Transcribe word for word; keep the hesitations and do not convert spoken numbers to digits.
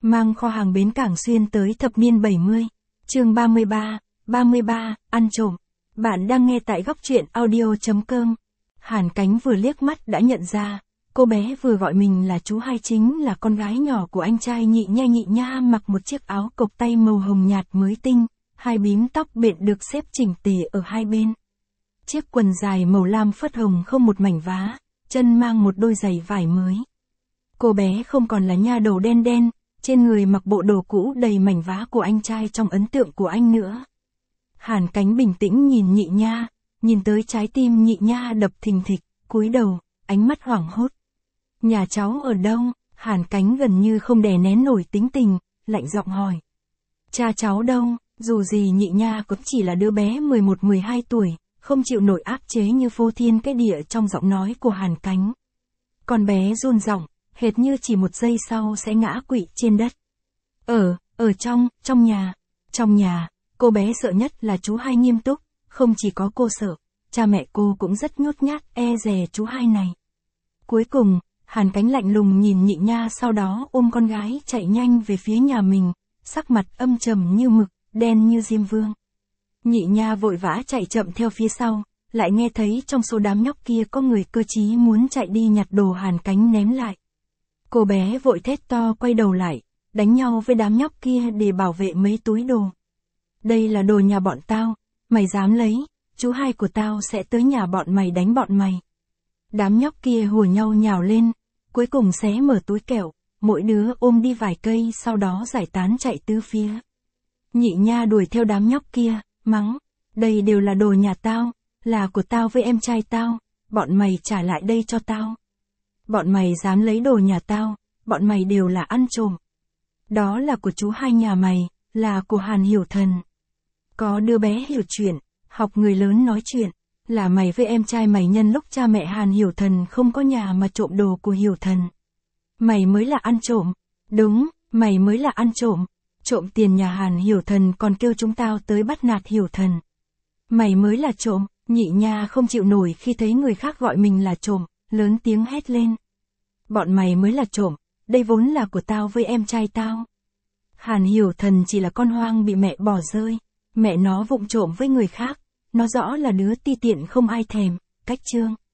mang kho hàng bến cảng xuyên tới thập niên bảy mươi. Chương ba mươi ba, ba mươi ba, ăn trộm. Bạn đang nghe tại góc truyện audio chấm com. Hàn Cánh vừa liếc mắt đã nhận ra, cô bé vừa gọi mình là chú Hai chính là con gái nhỏ của anh trai Nhị Nha. Nhị Nha mặc một chiếc áo cộc tay màu hồng nhạt mới tinh, hai bím tóc bện được xếp chỉnh tề ở hai bên. Chiếc quần dài màu lam phớt hồng không một mảnh vá, chân mang một đôi giày vải mới. Cô bé không còn là nha đầu đen đen, trên người mặc bộ đồ cũ đầy mảnh vá của anh trai trong ấn tượng của anh nữa. Hàn Cánh bình tĩnh nhìn Nhị Nha, nhìn tới trái tim Nhị Nha đập thình thịch, cúi đầu, ánh mắt hoảng hốt. Nhà cháu ở đâu? Hàn Cánh gần như không đè nén nổi tính tình, lạnh giọng hỏi. Cha cháu đâu? Dù gì Nhị Nha cũng chỉ là đứa bé mười một mười hai tuổi, không chịu nổi áp chế như phô thiên cái địa trong giọng nói của Hàn Cánh. Con bé run giọng, hệt như chỉ một giây sau sẽ ngã quỵ trên đất. Ở, ở trong, trong nhà, trong nhà, cô bé sợ nhất là chú Hai nghiêm túc, không chỉ có cô sợ, cha mẹ cô cũng rất nhút nhát e dè chú Hai này. Cuối cùng, Hàn Cánh lạnh lùng nhìn Nhị Nha sau đó ôm con gái chạy nhanh về phía nhà mình, sắc mặt âm trầm như mực, đen như diêm vương. Nhị Nha vội vã chạy chậm theo phía sau, lại nghe thấy trong số đám nhóc kia có người cơ trí muốn chạy đi nhặt đồ Hàn Cánh ném lại. Cô bé vội thét to quay đầu lại, đánh nhau với đám nhóc kia để bảo vệ mấy túi đồ. Đây là đồ nhà bọn tao, mày dám lấy, chú Hai của tao sẽ tới nhà bọn mày đánh bọn mày. Đám nhóc kia hùa nhau nhào lên, cuối cùng xé mở túi kẹo, mỗi đứa ôm đi vài cây sau đó giải tán chạy tứ phía. Nhị Nha đuổi theo đám nhóc kia, mắng, đây đều là đồ nhà tao, là của tao với em trai tao, bọn mày trả lại đây cho tao. Bọn mày dám lấy đồ nhà tao, bọn mày đều là ăn trộm. Đó là của chú Hai nhà mày, là của Hàn Hiểu Thần. Có đứa bé hiểu chuyện, học người lớn nói chuyện, là mày với em trai mày nhân lúc cha mẹ Hàn Hiểu Thần không có nhà mà trộm đồ của Hiểu Thần. Mày mới là ăn trộm, đúng, mày mới là ăn trộm, trộm tiền nhà Hàn Hiểu Thần còn kêu chúng tao tới bắt nạt Hiểu Thần. Mày mới là trộm. Nhị Nha không chịu nổi khi thấy người khác gọi mình là trộm, lớn tiếng hét lên. Bọn mày mới là trộm, đây vốn là của tao với em trai tao. Hàn Hiểu Thần chỉ là con hoang bị mẹ bỏ rơi, mẹ nó vụng trộm với người khác, nó rõ là đứa ti tiện không ai thèm, cách chương.